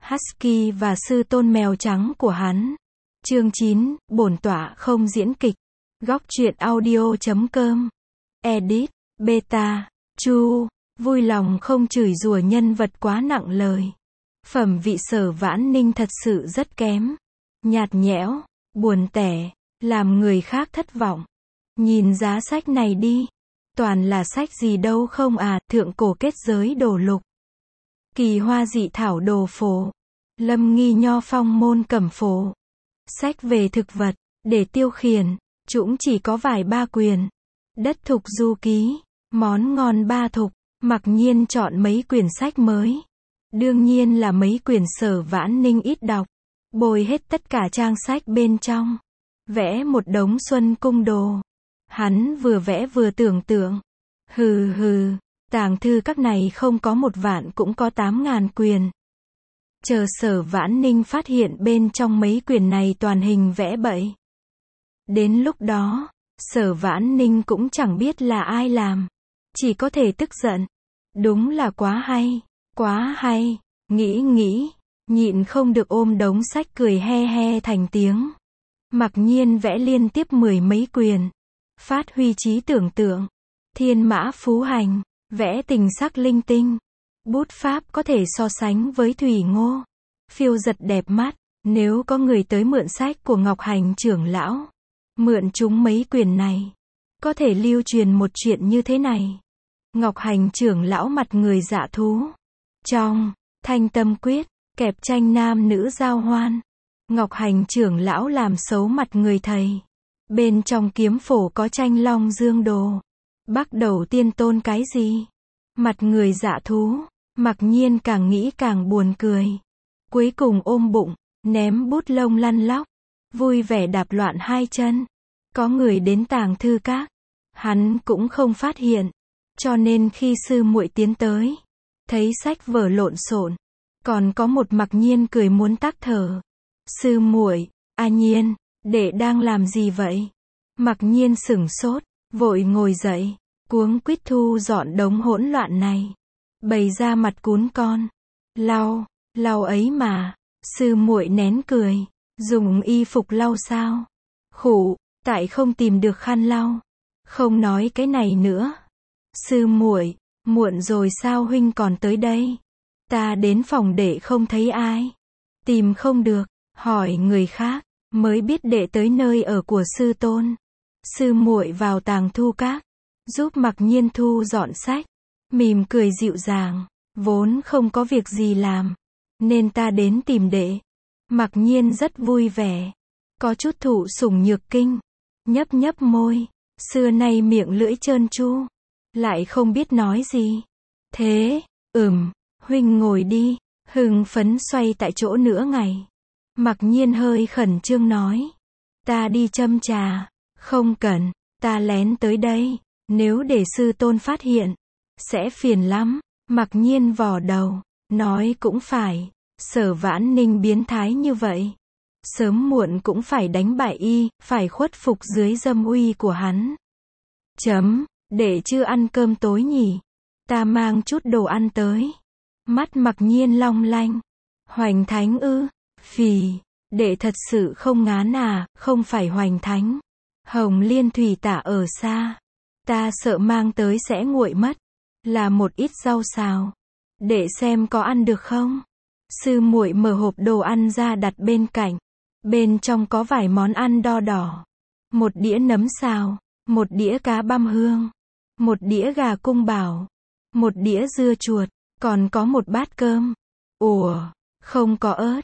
Husky và sư tôn mèo trắng của hắn. Chương 9, bổn tọa không diễn kịch. Góc truyện audio.com. Edit, Beta, Chu, vui lòng không chửi rủa nhân vật quá nặng lời. Phẩm vị Sở Vãn Ninh thật sự rất kém. Nhạt nhẽo, buồn tẻ, làm người khác thất vọng. Nhìn giá sách này đi. Toàn là sách gì đâu không à, thượng cổ kết giới đồ lục. Kỳ hoa dị thảo đồ phổ. Lâm nghi nho phong môn cẩm phổ. Sách về thực vật, để tiêu khiển, chúng chỉ có vài ba quyền. Đất thục du ký, món ngon ba thục, mặc nhiên chọn mấy quyển sách mới. Đương nhiên là mấy quyển Sở Vãn Ninh ít đọc. Bồi hết tất cả trang sách bên trong. Vẽ một đống xuân cung đồ. Hắn vừa vẽ vừa tưởng tượng. Hừ hừ, tàng thư các này không có 1 vạn cũng có 8.000 quyền. Chờ Sở Vãn Ninh phát hiện bên trong mấy quyền này toàn hình vẽ bậy. Đến lúc đó, Sở Vãn Ninh cũng chẳng biết là ai làm. Chỉ có thể tức giận. Đúng là quá hay, nghĩ, nhịn không được ôm đống sách cười he he thành tiếng. Mặc nhiên vẽ liên tiếp 10 mấy quyền. Phát huy trí tưởng tượng. Thiên mã phú hành, vẽ tình sắc linh tinh. Bút pháp có thể so sánh với Thủy Ngô. Phiêu giật đẹp mắt. Nếu có người tới mượn sách của Ngọc Hành trưởng lão, mượn chúng mấy quyền này, có thể lưu truyền một chuyện như thế này. Ngọc Hành trưởng lão mặt người dạ thú. Trong Thanh Tâm Quyết, kẹp tranh nam nữ giao hoan. Ngọc Hành trưởng lão làm xấu mặt người thầy. Bên trong kiếm phổ có tranh long dương đồ. Bắt đầu tiên tôn cái gì? Mặt người dạ thú. Mặc nhiên càng nghĩ càng buồn cười. Cuối cùng ôm bụng, ném bút lông lăn lóc. Vui vẻ đạp loạn 2 chân. Có người đến tàng thư các. Hắn cũng không phát hiện. Cho nên khi sư muội tiến tới, thấy sách vở lộn xộn. Còn có một Mặc Nhiên cười muốn tắc thở. Sư muội, a Nhiên, đệ đang làm gì vậy? Mặc Nhiên sửng sốt, vội ngồi dậy, cuống quýt thu dọn đống hỗn loạn này. Bày ra mặt cún con. Lau ấy mà. Sư muội nén cười. Dùng y phục lau sao? Khụ, tại không tìm được khăn lau. Không nói cái này nữa. Sư muội, muộn rồi sao huynh còn tới đây? Ta đến phòng đệ không thấy ai. Tìm không được, hỏi người khác, mới biết đệ tới nơi ở của sư tôn. Sư muội vào tàng thư các, giúp Mặc Nhiên thu dọn sách. Mỉm cười dịu dàng, vốn không có việc gì làm, nên ta đến tìm đệ. Mặc Nhiên rất vui vẻ, có chút thụ sủng nhược kinh, nhấp môi, xưa nay miệng lưỡi trơn tru, lại không biết nói gì. Thế, huynh ngồi đi, hưng phấn xoay tại chỗ nửa ngày. Mặc Nhiên hơi khẩn trương nói, ta đi châm trà. Không cần, ta lén tới đây, nếu để sư tôn phát hiện, sẽ phiền lắm. Mặc Nhiên vò đầu, nói cũng phải, Sở Vãn Ninh biến thái như vậy, sớm muộn cũng phải đánh bại y, phải khuất phục dưới dâm uy của hắn. Đệ chưa ăn cơm tối nhỉ? Ta mang chút đồ ăn tới. Mắt Mặc Nhiên long lanh. Hoành thánh ư? Phì, đệ thật sự không ngán à? Không phải hoành thánh. Hồng Liên thủy tả ở xa. Ta sợ mang tới sẽ nguội mất. Là một ít rau xào. Đệ xem có ăn được không? Sư muội mở hộp đồ ăn ra đặt bên cạnh. Bên trong có vài món ăn đỏ. Một đĩa nấm xào. Một đĩa cá băm hương. Một đĩa gà cung bảo. Một đĩa dưa chuột. Còn có một bát cơm. Ủa, không có ớt.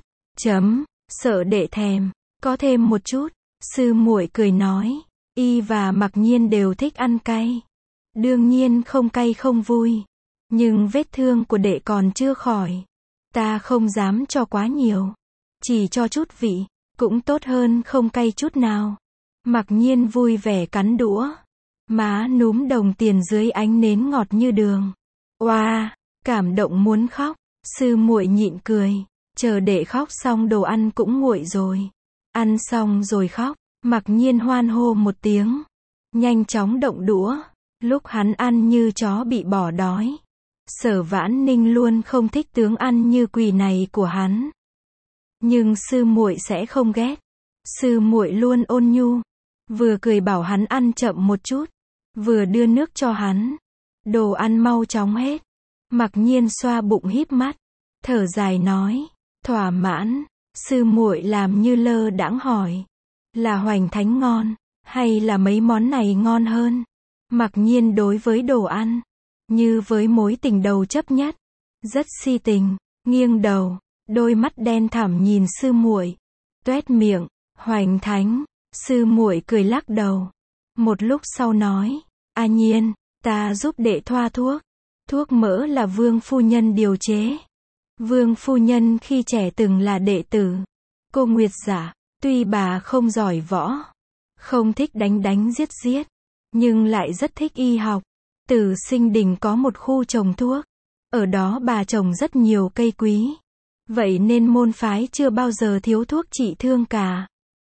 Sợ đệ thèm. Có thêm một chút. Sư muội cười nói. Y và Mặc Nhiên đều thích ăn cay. Đương nhiên không cay không vui. Nhưng vết thương của đệ còn chưa khỏi. Ta không dám cho quá nhiều. Chỉ cho chút vị. Cũng tốt hơn không cay chút nào. Mặc Nhiên vui vẻ cắn đũa. Má núm đồng tiền dưới ánh nến ngọt như đường. Oa, cảm động muốn khóc. Sư muội nhịn cười. Chờ đệ khóc xong đồ ăn cũng nguội rồi. Ăn xong rồi khóc. Mặc Nhiên hoan hô một tiếng. Nhanh chóng động đũa. Lúc hắn ăn như chó bị bỏ đói. Sở Vãn Ninh luôn không thích tướng ăn như quỷ này của hắn. Nhưng sư muội sẽ không ghét. Sư muội luôn ôn nhu, vừa cười bảo hắn ăn chậm một chút, vừa đưa nước cho hắn. Đồ ăn mau chóng hết. Mặc Nhiên xoa bụng híp mắt, thở dài nói, thỏa mãn. Sư muội làm như lơ đãng hỏi, là Hoành Thánh ngon, hay là mấy món này ngon hơn? Mặc Nhiên đối với đồ ăn, như với mối tình đầu chấp nhất, rất si tình, nghiêng đầu, đôi mắt đen thẳm nhìn sư muội, toét miệng, Hoành Thánh. Sư muội cười lắc đầu. Một lúc sau nói, A Nhiên, ta giúp đệ thoa thuốc. Thuốc mỡ là Vương phu nhân điều chế. Vương phu nhân khi trẻ từng là đệ tử Cô Nguyệt Giả, tuy bà không giỏi võ, không thích đánh đánh giết giết, nhưng lại rất thích y học. Từ Sinh Đình có một khu trồng thuốc, ở đó bà trồng rất nhiều cây quý. Vậy nên môn phái chưa bao giờ thiếu thuốc trị thương cả.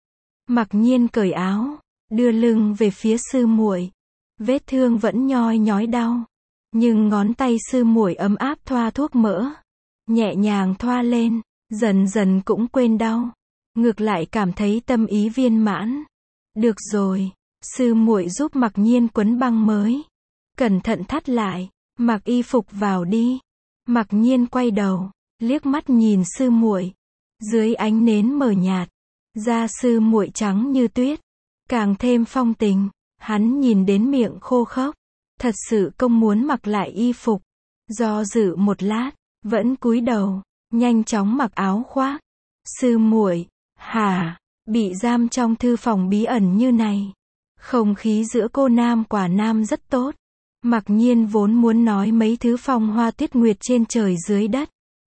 Mặc Nhiên cởi áo, đưa lưng về phía sư muội. Vết thương vẫn nhoi nhói đau, nhưng ngón tay sư muội ấm áp thoa thuốc mỡ, nhẹ nhàng thoa lên, dần dần cũng quên đau, ngược lại cảm thấy tâm ý viên mãn. Được rồi, sư muội giúp Mặc Nhiên quấn băng mới, cẩn thận thắt lại, mặc y phục vào đi. Mặc Nhiên quay đầu, liếc mắt nhìn sư muội. Dưới ánh nến mờ nhạt, da sư muội trắng như tuyết, càng thêm phong tình. Hắn nhìn đến miệng khô khốc, thật sự không muốn mặc lại y phục. Do dự một lát, vẫn cúi đầu, nhanh chóng mặc áo khoác. Sư muội, hả? Bị giam trong thư phòng bí ẩn như này, không khí giữa cô nam quả nam rất tốt. Mặc Nhiên vốn muốn nói mấy thứ phong hoa tuyết nguyệt trên trời dưới đất,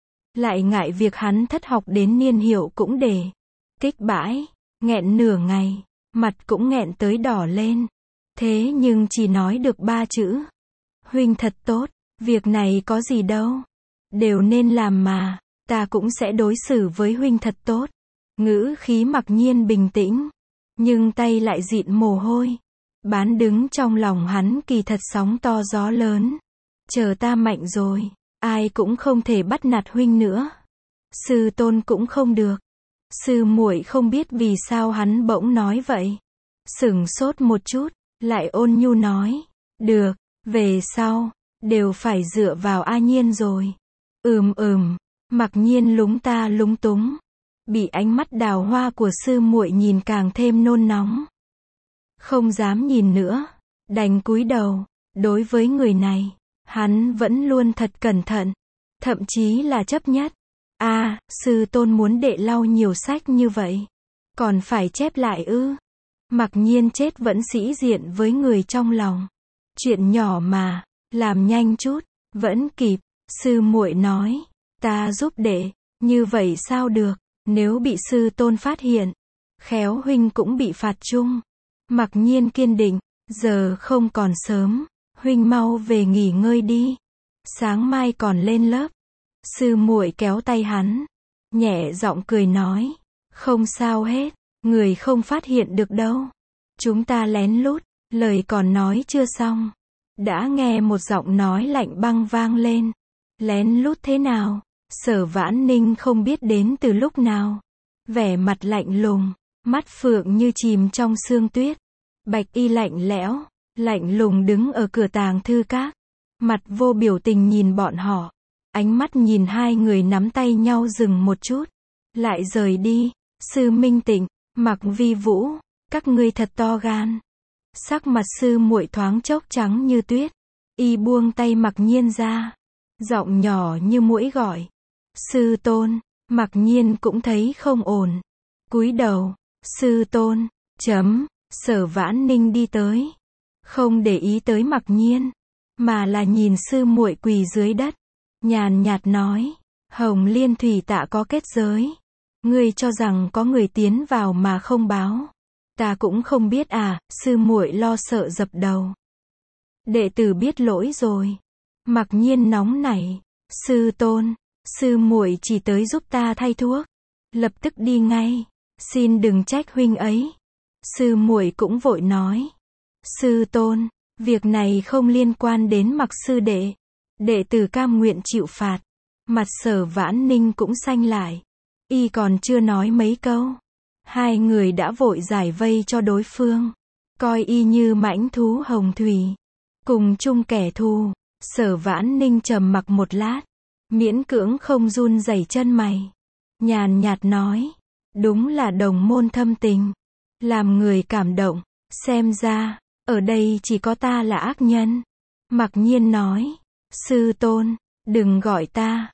lại ngại việc hắn thất học đến niên hiệu cũng để kích bãi, nghẹn nửa ngày, mặt cũng nghẹn tới đỏ lên. Thế nhưng chỉ nói được 3 chữ. Huynh thật tốt, việc này có gì đâu. Đều nên làm mà, ta cũng sẽ đối xử với huynh thật tốt. Ngữ khí Mặc Nhiên bình tĩnh, nhưng tay lại dịn mồ hôi. Bán đứng trong lòng hắn kỳ thật sóng to gió lớn. Chờ ta mạnh rồi, ai cũng không thể bắt nạt huynh nữa. Sư tôn cũng không được. Sư muội không biết vì sao hắn bỗng nói vậy. Sửng sốt một chút, lại ôn nhu nói, được, về sau, đều phải dựa vào A Nhiên rồi. Mặc Nhiên lúng ta lúng túng, bị ánh mắt đào hoa của sư muội nhìn càng thêm nôn nóng. Không dám nhìn nữa, đành cúi đầu. Đối với người này, hắn vẫn luôn thật cẩn thận, thậm chí là chấp nhất. Sư tôn muốn đệ lau nhiều sách như vậy, còn phải chép lại ư? Mặc Nhiên chết vẫn sĩ diện với người trong lòng. Chuyện nhỏ mà, làm nhanh chút, vẫn kịp. Sư muội nói, ta giúp đệ, như vậy sao được, nếu bị sư tôn phát hiện, khéo huynh cũng bị phạt chung. Mặc Nhiên kiên định, giờ không còn sớm, huynh mau về nghỉ ngơi đi, sáng mai còn lên lớp. Sư muội kéo tay hắn, nhẹ giọng cười nói, không sao hết, người không phát hiện được đâu. Chúng ta lén lút. Lời còn nói chưa xong, đã nghe một giọng nói lạnh băng vang lên. Lén lút thế nào? Sở Vãn Ninh không biết đến từ lúc nào, vẻ mặt lạnh lùng, mắt phượng như chìm trong sương tuyết. Bạch y lạnh lẽo, lạnh lùng đứng ở cửa tàng thư các, mặt vô biểu tình nhìn bọn họ. Ánh mắt nhìn hai người nắm tay nhau dừng một chút, lại rời đi. Sư Minh Tịnh, Mặc Vi Vũ, các ngươi thật to gan. Sắc mặt sư muội thoáng chốc trắng như tuyết, y buông tay Mặc Nhiên ra, giọng nhỏ như muỗi gọi, sư tôn. Mặc Nhiên cũng thấy không ổn, cúi đầu. Sư tôn, Sở Vãn Ninh đi tới, không để ý tới Mặc Nhiên, mà là nhìn sư muội quỳ dưới đất, nhàn nhạt nói, Hồng Liên Thủy Tạ có kết giới, ngươi cho rằng có người tiến vào mà không báo, ta cũng không biết à? Sư muội lo sợ dập đầu. Đệ tử biết lỗi rồi. Mặc Nhiên nóng nảy, sư tôn, sư muội chỉ tới giúp ta thay thuốc, lập tức đi ngay, xin đừng trách huynh ấy. Sư muội cũng vội nói, sư tôn, việc này không liên quan đến Mặc sư đệ, Đệ tử cam nguyện chịu phạt. Mặt Sở Vãn Ninh cũng xanh lại. Y còn chưa nói mấy câu. Hai người đã vội giải vây cho đối phương. Coi y như mãnh thú hồng thủy. Cùng chung kẻ thù. Sở Vãn Ninh trầm mặc một lát. Miễn cưỡng không run rẩy chân mày. Nhàn nhạt nói. Đúng là đồng môn thâm tình. Làm người cảm động. Xem ra, ở đây chỉ có ta là ác nhân. Mặc Nhiên nói. Sư tôn, đừng gọi ta.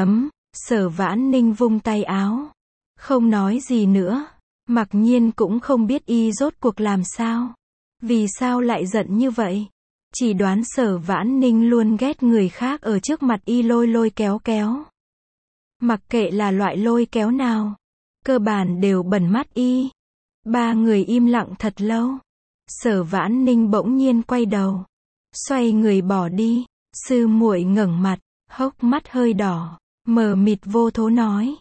Sở Vãn Ninh vung tay áo. Không nói gì nữa. Mặc Nhiên cũng không biết y rốt cuộc làm sao. Vì sao lại giận như vậy? Chỉ đoán Sở Vãn Ninh luôn ghét người khác ở trước mặt y lôi lôi kéo kéo. Mặc kệ là loại lôi kéo nào, cơ bản đều bẩn mắt y. Ba người im lặng thật lâu. Sở Vãn Ninh bỗng nhiên quay đầu, xoay người bỏ đi. Sư muội ngẩng mặt, hốc mắt hơi đỏ, mờ mịt vô thố nói.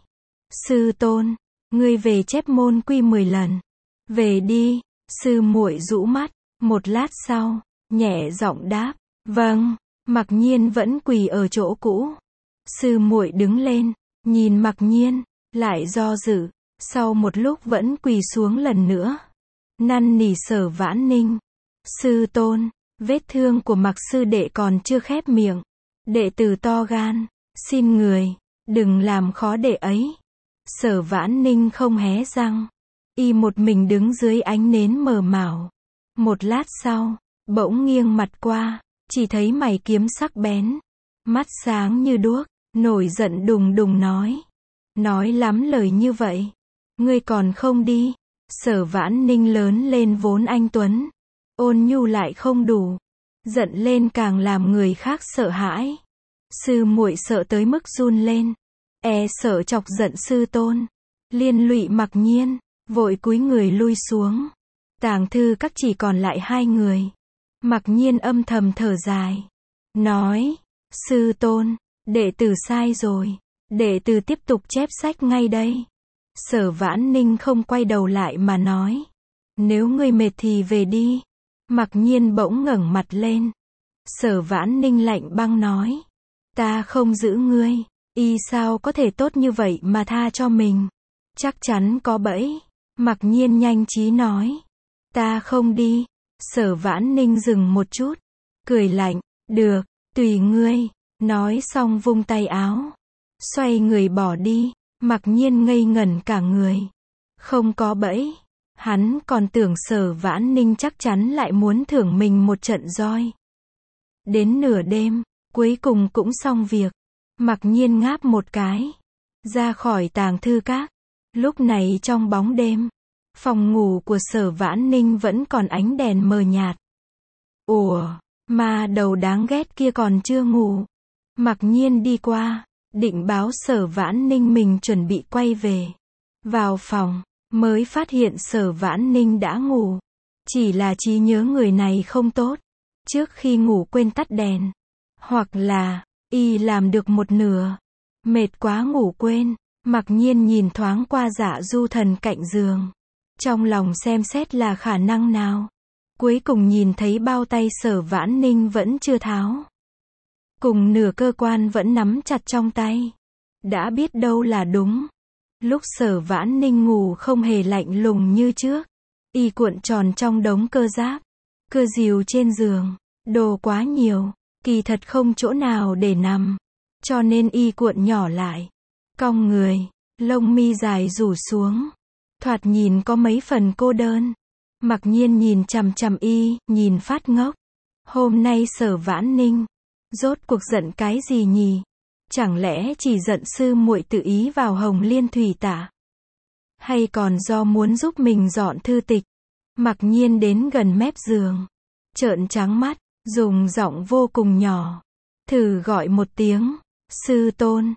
Sư tôn, ngươi về chép môn quy 10 lần. Về đi. Sư muội rũ mắt, một lát sau, nhẹ giọng đáp. Vâng. Mặc Nhiên vẫn quỳ ở chỗ cũ. Sư muội đứng lên, nhìn Mặc Nhiên, lại do dự, sau một lúc vẫn quỳ xuống lần nữa. Năn nỉ Sở Vãn Ninh. Sư tôn, vết thương của Mặc sư đệ còn chưa khép miệng. Đệ tử to gan, xin người, đừng làm khó đệ ấy. Sở Vãn Ninh không hé răng. Y một mình đứng dưới ánh nến mờ mảo. Một lát sau, bỗng nghiêng mặt qua, chỉ thấy mày kiếm sắc bén, mắt sáng như đuốc, nổi giận đùng đùng nói. Nói lắm lời như vậy, ngươi còn không đi. Sở Vãn Ninh lớn lên vốn anh tuấn, ôn nhu lại không đủ, giận lên càng làm người khác sợ hãi. Sư muội sợ tới mức run lên, sợ chọc giận sư tôn, liên lụy Mặc Nhiên, vội cúi người lui xuống. Tàng thư các chỉ còn lại hai người. Mặc Nhiên âm thầm thở dài, nói. Sư tôn, đệ tử sai rồi, đệ tử tiếp tục chép sách ngay đây. Sở Vãn Ninh không quay đầu lại mà nói. Nếu ngươi mệt thì về đi. Mặc Nhiên bỗng ngẩng mặt lên. Sở Vãn Ninh lạnh băng nói. Ta không giữ ngươi. Y sao có thể tốt như vậy mà tha cho mình? Chắc chắn có bẫy. Mặc Nhiên nhanh trí nói. Ta không đi. Sở Vãn Ninh dừng một chút, cười lạnh. Được, tùy ngươi. Nói xong vung tay áo, xoay người bỏ đi. Mặc Nhiên ngây ngẩn cả người. Không có bẫy. Hắn còn tưởng Sở Vãn Ninh chắc chắn lại muốn thưởng mình một trận roi. Đến nửa đêm, cuối cùng cũng xong việc. Mặc Nhiên ngáp một cái, ra khỏi tàng thư các. Lúc này trong bóng đêm, phòng ngủ của Sở Vãn Ninh vẫn còn ánh đèn mờ nhạt. Ủa, ma đầu đáng ghét kia còn chưa ngủ. Mặc Nhiên đi qua, định báo Sở Vãn Ninh mình chuẩn bị quay về. Vào phòng, mới phát hiện Sở Vãn Ninh đã ngủ. Chỉ là trí nhớ người này không tốt. Trước khi ngủ quên tắt đèn. Hoặc là, y làm được một nửa. Mệt quá ngủ quên. Mặc Nhiên nhìn thoáng qua Dạ Du Thần cạnh giường. Trong lòng xem xét là khả năng nào. Cuối cùng nhìn thấy bao tay Sở Vãn Ninh vẫn chưa tháo. Cùng nửa cơ quan vẫn nắm chặt trong tay. Đã biết đâu là đúng. Lúc Sở Vãn Ninh ngủ không hề lạnh lùng như trước. Y cuộn tròn trong đống cơ giáp. Cơ dìu trên giường. Đồ quá nhiều. Kỳ thật không chỗ nào để nằm. Cho nên y cuộn nhỏ lại. Cong người. Lông mi dài rủ xuống. Thoạt nhìn có mấy phần cô đơn. Mặc Nhiên nhìn chằm chằm y, nhìn phát ngốc. Hôm nay Sở Vãn Ninh rốt cuộc giận cái gì nhỉ? Chẳng lẽ chỉ giận sư muội tự ý vào Hồng Liên Thủy Tả? Hay còn do muốn giúp mình dọn thư tịch? Mặc Nhiên đến gần mép giường, trợn trắng mắt, dùng giọng vô cùng nhỏ, thử gọi một tiếng. Sư tôn.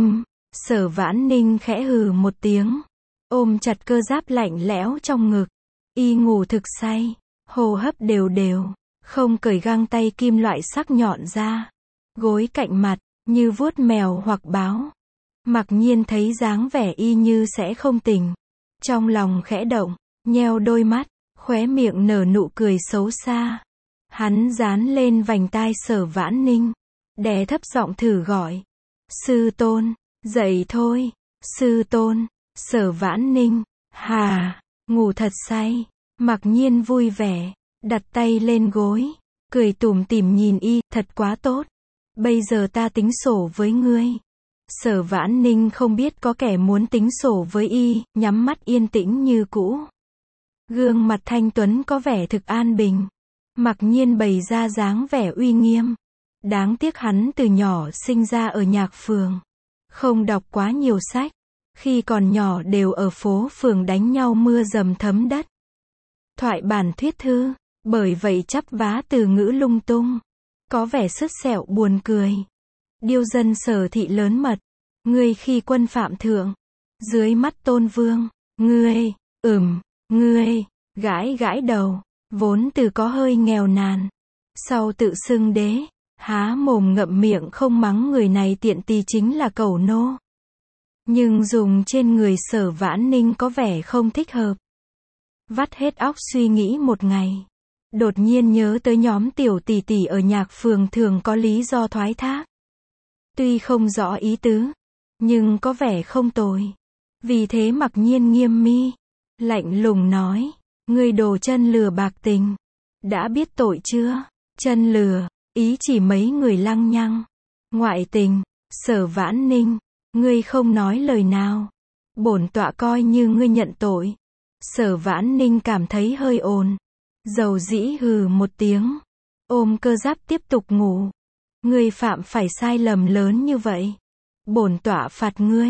Sở Vãn Ninh khẽ hừ một tiếng, ôm chặt cơ giáp lạnh lẽo trong ngực. Y ngủ thực say, hô hấp đều đều, không cởi găng tay kim loại sắc nhọn ra. Gối cạnh mặt, như vuốt mèo hoặc báo. Mặc Nhiên thấy dáng vẻ y như sẽ không tỉnh. Trong lòng khẽ động, nheo đôi mắt, khóe miệng nở nụ cười xấu xa. Hắn dán lên vành tai Sở Vãn Ninh, đè thấp giọng thử gọi. Sư tôn, dậy thôi, sư tôn. Sở Vãn Ninh, hà, ngủ thật say. Mặc Nhiên vui vẻ, đặt tay lên gối, cười tủm tỉm nhìn y, thật quá tốt. Bây giờ ta tính sổ với ngươi. Sở Vãn Ninh không biết có kẻ muốn tính sổ với y, nhắm mắt yên tĩnh như cũ. Gương mặt thanh tuấn có vẻ thực an bình. Mặc Nhiên bày ra dáng vẻ uy nghiêm. Đáng tiếc hắn từ nhỏ sinh ra ở nhạc phường. Không đọc quá nhiều sách. Khi còn nhỏ đều ở phố phường đánh nhau mưa dầm thấm đất. Thoại bản thuyết thư, bởi vậy chắp vá từ ngữ lung tung. Có vẻ sứt sẹo buồn cười. Điêu dân Sở thị lớn mật. Ngươi khi quân phạm thượng. Dưới mắt Tôn Vương. Ngươi, ngươi, gãi gãi đầu. Vốn từ có hơi nghèo nàn. Sau tự xưng đế. Há mồm ngậm miệng không mắng người này tiện tì chính là cẩu nô. Nhưng dùng trên người Sở Vãn Ninh có vẻ không thích hợp. Vắt hết óc suy nghĩ một ngày. Đột nhiên nhớ tới nhóm tiểu tỷ tỷ ở nhạc phường thường có lý do thoái thác. Tuy không rõ ý tứ, nhưng có vẻ không tồi. Vì thế Mặc Nhiên nghiêm mi, lạnh lùng nói, ngươi đồ chân lừa bạc tình. Đã biết tội chưa? Chân lừa, ý chỉ mấy người lăng nhăng. Ngoại tình, Sở Vãn Ninh, ngươi không nói lời nào. Bổn tọa coi như ngươi nhận tội. Sở Vãn Ninh cảm thấy hơi ồn. Dầu dĩ hừ một tiếng. Ôm cơ giáp tiếp tục ngủ. Ngươi phạm phải sai lầm lớn như vậy. Bổn tọa phạt ngươi.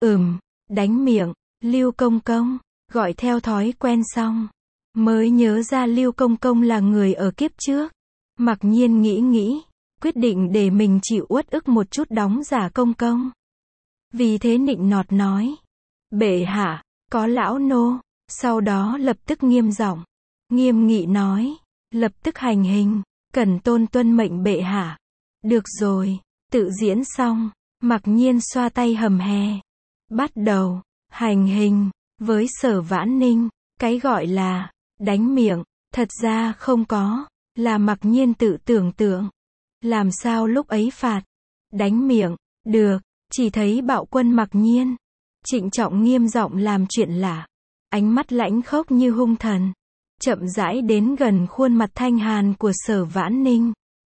Đánh miệng. Lưu Công Công. Gọi theo thói quen xong. Mới nhớ ra Lưu Công Công là người ở kiếp trước. Mặc Nhiên nghĩ. Quyết định để mình chịu uất ức một chút đóng giả công công. Vì thế nịnh nọt nói. Bệ hạ, có lão nô. Sau đó lập tức nghiêm giọng. Nghiêm nghị nói. Lập tức hành hình. Cẩn tôn tuân mệnh bệ hạ. Được rồi. Tự diễn xong. Mặc Nhiên xoa tay hầm hè. Bắt đầu. Hành hình. Với Sở Vãn Ninh. Cái gọi là. Đánh miệng. Thật ra không có. Là Mặc Nhiên tự tưởng tượng. Làm sao lúc ấy phạt. Đánh miệng. Được. Chỉ thấy bạo quân Mặc Nhiên. Trịnh trọng nghiêm giọng làm chuyện lạ. Ánh mắt lãnh khốc như hung thần. Chậm rãi đến gần khuôn mặt thanh hàn của Sở Vãn Ninh.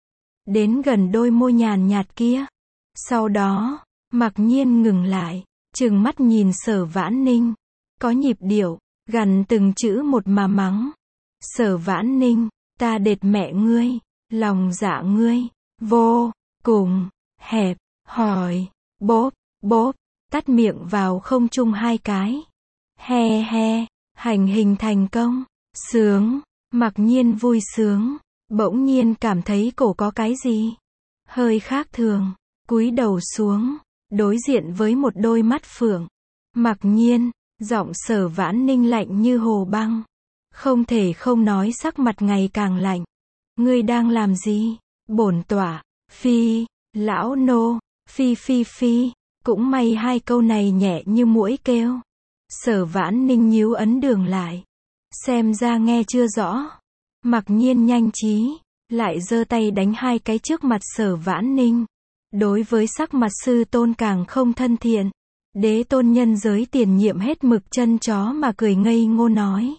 Đến gần đôi môi nhàn nhạt kia. Sau đó, Mặc Nhiên ngừng lại, trừng mắt nhìn Sở Vãn Ninh. Có nhịp điệu, gằn từng chữ một mà mắng. Sở Vãn Ninh, ta đệt mẹ ngươi, lòng dạ ngươi, vô cùng, hẹp, hỏi, bốp, bốp, tắt miệng vào không trung 2 cái. He he, hành hình thành công, sướng, Mặc Nhiên vui sướng, bỗng nhiên cảm thấy cổ có cái gì hơi khác thường, cúi đầu xuống, đối diện với một đôi mắt phượng. Mặc Nhiên, giọng Sở Vãn Ninh lạnh như hồ băng. Không thể không nói sắc mặt ngày càng lạnh. Ngươi đang làm gì? Bổn tọa, phi, lão nô, phi phi phi. Cũng may 2 câu này nhẹ như muỗi kêu. Sở Vãn Ninh nhíu ấn đường lại. Xem ra nghe chưa rõ. Mặc Nhiên nhanh trí, lại giơ tay đánh 2 cái trước mặt Sở Vãn Ninh. Đối với sắc mặt sư tôn càng không thân thiện. Đế tôn nhân giới tiền nhiệm hết mực chân chó mà cười ngây ngô nói.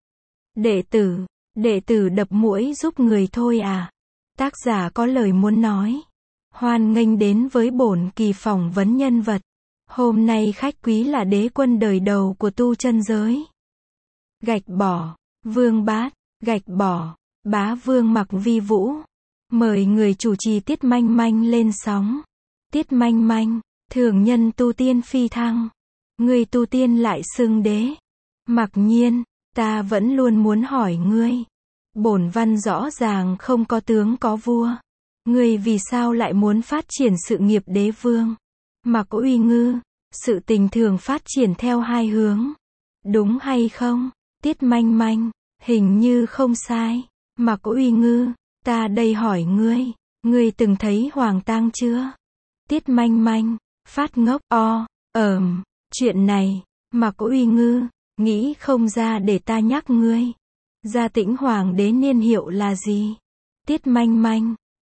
Đệ tử đập muỗi giúp người thôi à. Tác giả có lời muốn nói. Hoan nghênh đến với bổn kỳ phỏng vấn nhân vật. Hôm nay khách quý là đế quân đời đầu của tu chân giới. Gạch bỏ, Vương Bát, gạch bỏ, Bá Vương Mặc Vi Vũ. Mời người chủ trì Tiết Manh Manh lên sóng. Tiết Manh Manh, thường nhân tu tiên phi thăng. Người tu tiên lại xưng đế. Mặc Nhiên, ta vẫn luôn muốn hỏi ngươi. Bổn văn rõ ràng không có tướng có vua. Ngươi vì sao lại muốn phát triển sự nghiệp đế vương? Mặc Uy Ngư, sự tình thường phát triển theo 2 hướng. Đúng hay không? Tiết Manh Manh, hình như không sai. Mặc Uy Ngư, ta đây hỏi ngươi từng thấy Hoàng tang chưa? Tiết Manh Manh, phát ngốc, chuyện này, Mặc Uy Ngư, nghĩ không ra để ta nhắc ngươi. Gia Tĩnh Hoàng đế niên hiệu là gì? Tiết Manh Manh,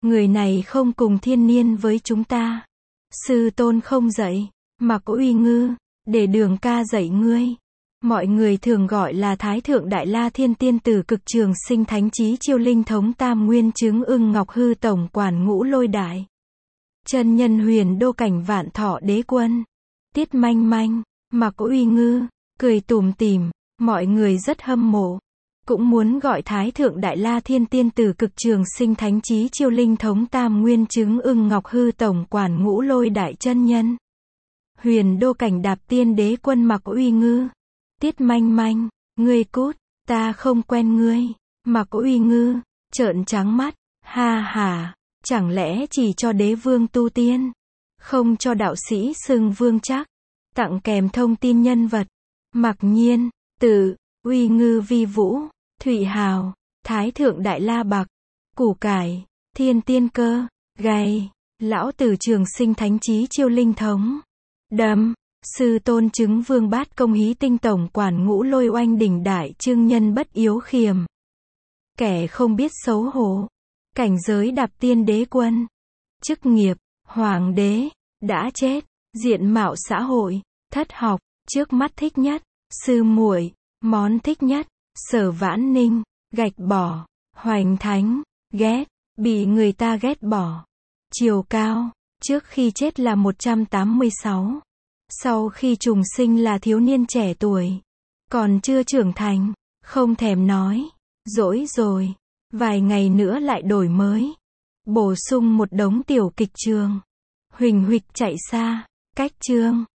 Người này không cùng thiên niên với chúng ta. Sư tôn không dạy, Mạc Uy Ngư, để Đường ca dạy ngươi. Mọi người thường gọi là Thái Thượng Đại La Thiên Tiên Tử Cực Trường Sinh Thánh Chí Chiêu Linh Thống Tam Nguyên Chứng Ưng Ngọc Hư Tổng Quản Ngũ Lôi Đại. Chân nhân Huyền Đô Cảnh Vạn Thọ Đế Quân. Tiết Manh Manh, Mạc Uy Ngư, cười tủm tỉm, mọi người rất hâm mộ. Cũng muốn gọi Thái Thượng Đại La Thiên Tiên Tử Cực Trường Sinh Thánh Chí Chiêu Linh Thống Tam Nguyên Chứng Ưng Ngọc Hư Tổng Quản Ngũ Lôi Đại chân nhân. Huyền Đô Cảnh Đạp Tiên Đế Quân Mạc Uy Ngư. Tiết Manh Manh, ngươi cút, ta không quen ngươi. Mạc Uy Ngư, trợn trắng mắt, ha ha, chẳng lẽ chỉ cho đế vương tu tiên, không cho đạo sĩ xưng vương chắc, tặng kèm thông tin nhân vật. Mặc Nhiên, Tự, Uy Ngư Vi Vũ, Thụy Hào, Thái Thượng Đại La Bạc, Củ Cải, Thiên Tiên Cơ, Gầy, Lão Tử Trường Sinh Thánh Chí Chiêu Linh Thống. Đầm, Sư Tôn Chứng Vương Bát Công Hí Tinh Tổng Quản Ngũ Lôi Oanh Đỉnh Đại Trương Nhân Bất Yếu Khiềm. Kẻ không biết xấu hổ. Cảnh giới Đạp Tiên Đế Quân. Chức nghiệp, Hoàng đế, đã chết. Diện mạo xã hội, thất học, trước mắt thích nhất, sư muội, món thích nhất, Sở Vãn Ninh, gạch bỏ, Hoành Thánh, ghét, bị người ta ghét bỏ. Chiều cao, trước khi chết là 186. Sau khi trùng sinh là thiếu niên trẻ tuổi. Còn chưa trưởng thành, không thèm nói. Dỗi rồi. Vài ngày nữa lại đổi mới. Bổ sung một đống tiểu kịch trường. Huỳnh huỵch chạy xa. Cách chương.